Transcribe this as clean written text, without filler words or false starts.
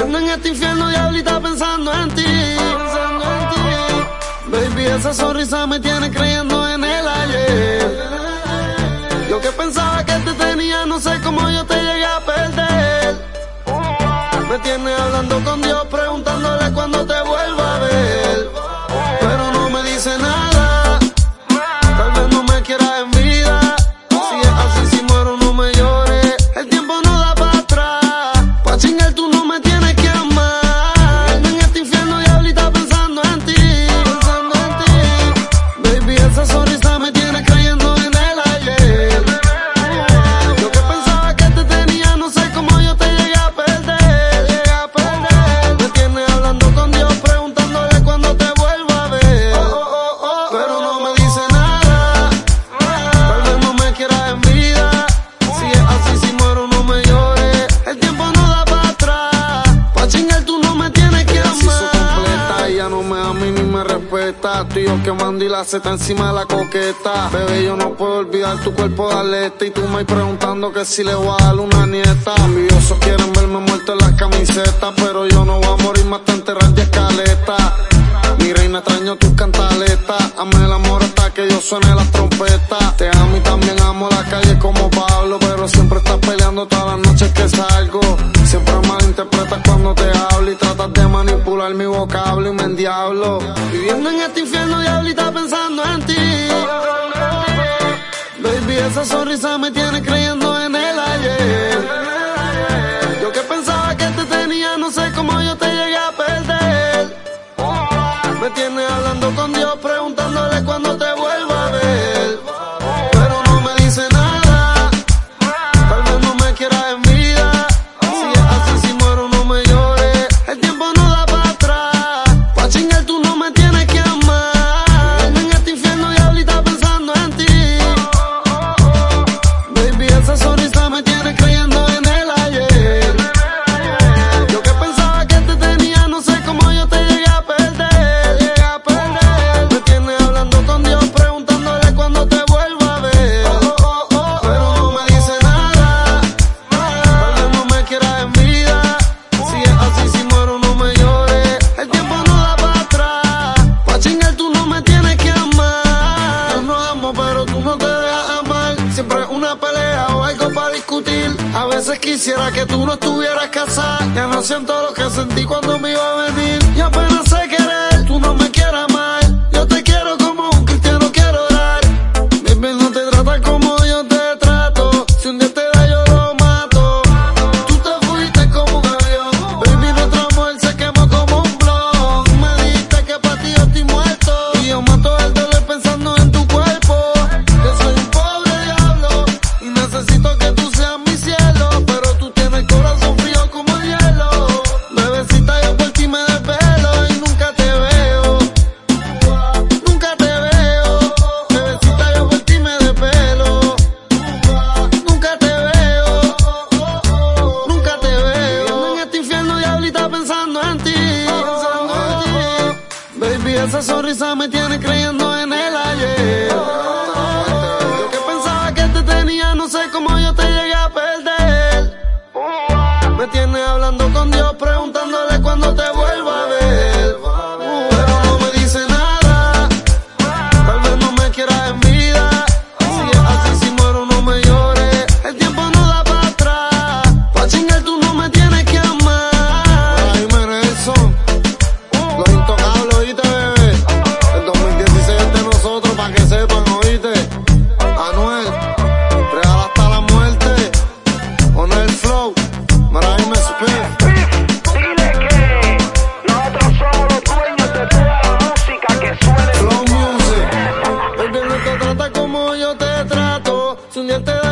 Viviendo en este infierno, diablita, pensando en ti. Baby, esa sonrisa me tiene creyendo en el ayer. Yo que pensaba que te tenía, no sé cómo yo te llegué a perder. Me tiene hablando con Dios, preguntándole cuándo te vuelva a ver. Pero no me dice nada, tal vez no me quiera en vida. Si es así, si muero no me llores, el tiempo no da para atrás. Pa' chingar tú no me tienes que amar. En este infierno, diablita, pensando en ti. Baby, esa sonrisa me tiene creyendo en el ayer. Yo que pensaba que te tenía, no sé cómo yo te llegué a perder. Me tiene hablando con Dios, preguntándole cuándo te vuelva a ver. Pero no me dice nada, tal vez no me quiera en vida. Si es así, si muero no me llores, el tiempo no da para atrás. Pa' chingar tú no me tienes que amar. Se hizo completa, ella no me ama y ni me respeta. Tú y yo quemando y la seta encima de la coqueta. Bebé, yo no puedo olvidar tu cuerpo de atleta. Y tú me preguntando que si le voy a dar una nieta. Envidiosos quieren verme muerto en las camisetas, pero yo no voy a morir más te enterrar de escaleta. Mi reina, extraño tus cantaletas. Ame el amor hasta que yo suene las trompetas. Te amo y también amo la calle como Pablo, pero siempre estás peleando todas las noches que salgo. Siempre malinterpretas cuando te hablo y tratas de manipular mi vocablo y me endiablo. Viviendo en este infierno, diablita, pensando en ti. Baby, esa sonrisa me tiene creyendo en el ayer. Yo que pensaba que te tenía, no sé cómo yo te llegué a perder. Me tiene hablando con Dios, preguntándole cuándo te vuelva a ver. Pero no me dice nada, tal vez no me quiera en vida. Si es así, si muero no me llores, el tiempo no da para atrás. Pa' chingar tú no me tienes que amar. En este infierno, diablita, pensando en ti. Baby, esa sonrisa me tiene creyendo en el ayer. Yo que pensaba que te tenía, no sé cómo yo te llegué a perder. Me tiene hablando con Dios, preguntándole cuándo te vuelva a ver. Pero no me dice nada, tal vez no me quiera en vida. Si es así, si muero no me llores, el tiempo no da para atrás. Pa' chingar tú no me tienes que amar. Yo no amo, pero tú no te dejas amar. Siempre es una pelea o algo para discutir. A veces quisiera que tú no estuvieras casada. Ya no siento lo que sentí cuando me iba a venir. Y apenas sé querer, tú no me quieras mal. Yo te quiero como un cristiano quiero orar. Baby, no te tratas como yo te trato. Si un día te da yo lo mato. Tú te fuiste como un avión. Baby, nuestro amor se quemó como un blog. Me dijiste que pa' ti yo estoy muerto. Y yo mato el dolor pensando en tu cuerpo. Yo soy un pobre diablo y necesito que tú seas mi cielo. Pero tú tienes el corazón frío como el hielo. Bebecita, yo por ti me desvelo y nunca te veo. Nunca te veo. Bebecita, yo por ti me desvelo. Nunca te veo. Nunca te veo. Viviendo en este infierno, diablita, pensando en ti. Baby, esa sonrisa me tiene creyendo en el ayer. Yo que pensaba que te tenía, no sé cómo yo te llegué a perder. Me tiene hablando con Dios, preguntándole cuándo te vuelva a ver. Pero no me dice nada, tal vez no me quiera en vida. Si es así, si muero no me llores, el tiempo no da para atrás. Pa' chingar tú no me tienes que amar. Ay, Nelson, los intocables, oíste, bebé. El 2016 es de nosotros, pa' que sepan, oíste. Anuel, real hasta la muerte. Con el flow, Maraime Spin. Dile que nosotros somos los dueños de toda la música que suene. Flow Music. Baby, no te trata como yo te trato. Si un día te da